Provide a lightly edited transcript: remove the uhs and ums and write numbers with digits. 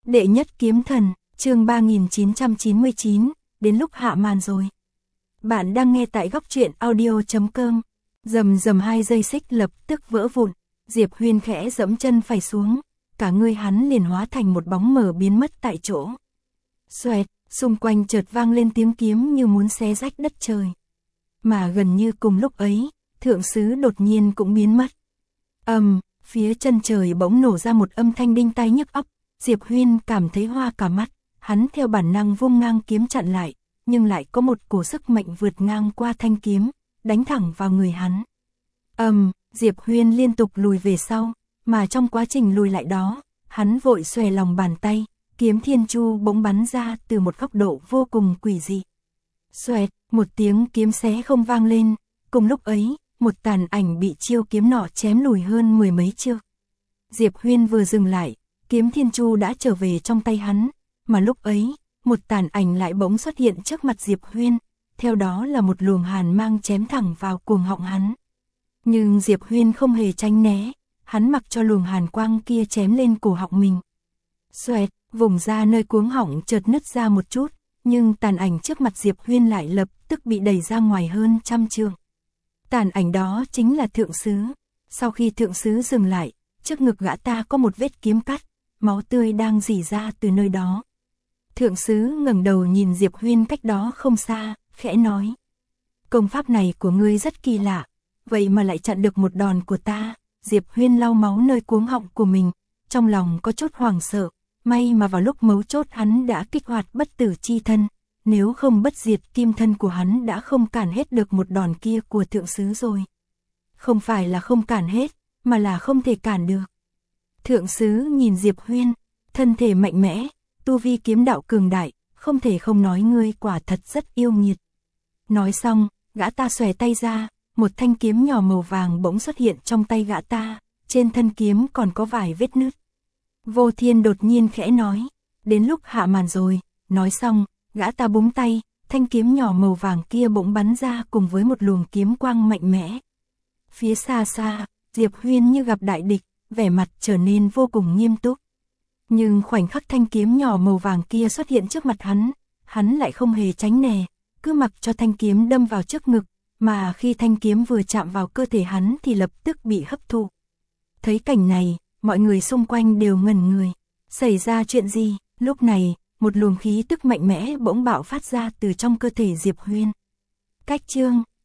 Đệ nhất kiếm thần, chương 3999, đến lúc hạ màn rồi. Bạn đang nghe tại góc truyện audio.com. Rầm rầm 2 dây xích lập tức vỡ vụn, Diệp Huyên khẽ giẫm chân phải xuống, cả người hắn liền hóa thành một bóng mờ biến mất tại chỗ. Xoẹt, xung quanh chợt vang lên tiếng kiếm như muốn xé rách đất trời. Mà gần như cùng lúc ấy, thượng sứ đột nhiên cũng biến mất. Phía chân trời bỗng nổ ra một âm thanh đinh tai nhức óc. Diệp Huyên cảm thấy hoa cả mắt, hắn theo bản năng vung ngang kiếm chặn lại, nhưng lại có một cổ sức mạnh vượt ngang qua thanh kiếm, đánh thẳng vào người hắn. Diệp Huyên liên tục lùi về sau, mà trong quá trình lùi lại đó, hắn vội xòe lòng bàn tay, kiếm thiên chu bỗng bắn ra từ một góc độ vô cùng quỷ dị. Xoẹt, một tiếng kiếm xé không vang lên, cùng lúc ấy, một tàn ảnh bị chiêu kiếm nọ chém lùi hơn 10 mấy trượng. Diệp Huyên vừa dừng lại, kiếm thiên chu đã trở về trong tay hắn, mà lúc ấy, một tàn ảnh lại bỗng xuất hiện trước mặt Diệp Huyên, theo đó là một luồng hàn mang chém thẳng vào cuồng họng hắn. Nhưng Diệp Huyên không hề tránh né, hắn mặc cho luồng hàn quang kia chém lên cổ họng mình. Xoẹt, vùng da nơi cuống họng chợt nứt ra một chút, nhưng tàn ảnh trước mặt Diệp Huyên lại lập tức bị đẩy ra ngoài hơn 100 trượng. Tàn ảnh đó chính là thượng sứ. Sau khi thượng sứ dừng lại, trước ngực gã ta có một vết kiếm cắt, máu tươi đang rỉ ra từ nơi đó. Thượng sứ ngẩng đầu nhìn Diệp Huyên cách đó không xa, khẽ nói: công pháp này của ngươi rất kỳ lạ, vậy mà lại chặn được một đòn của ta. Diệp Huyên lau máu nơi cuống họng của mình, trong lòng có chút hoảng sợ, may mà vào lúc mấu chốt hắn đã kích hoạt bất tử chi thân, nếu không bất diệt kim thân của hắn đã không cản hết được một đòn kia của thượng sứ rồi. Không phải là không cản hết, mà là không thể cản được. Thượng sứ nhìn Diệp Huyên, thân thể mạnh mẽ, tu vi kiếm đạo cường đại, không thể không nói ngươi quả thật rất yêu nghiệt. Nói xong, gã ta xòe tay ra, một thanh kiếm nhỏ màu vàng bỗng xuất hiện trong tay gã ta, trên thân kiếm còn có vài vết nứt. Vô Thiên đột nhiên khẽ nói: đến lúc hạ màn rồi. Nói xong, gã ta búng tay, thanh kiếm nhỏ màu vàng kia bỗng bắn ra cùng với một luồng kiếm quang mạnh mẽ. Phía xa xa, Diệp Huyên như gặp đại địch, vẻ mặt trở nên vô cùng nghiêm túc. Nhưng khoảnh khắc thanh kiếm nhỏ màu vàng kia xuất hiện trước mặt hắn lại không hề tránh né, cứ mặc cho thanh kiếm đâm vào trước ngực, mà khi thanh kiếm vừa chạm vào cơ thể hắn thì lập tức bị hấp thụ. Thấy cảnh này, mọi người xung quanh đều ngẩn người. Xảy ra chuyện gì? Lúc này, một luồng khí tức mạnh mẽ bỗng bạo phát ra từ trong cơ thể Diệp Huyên. Cách chương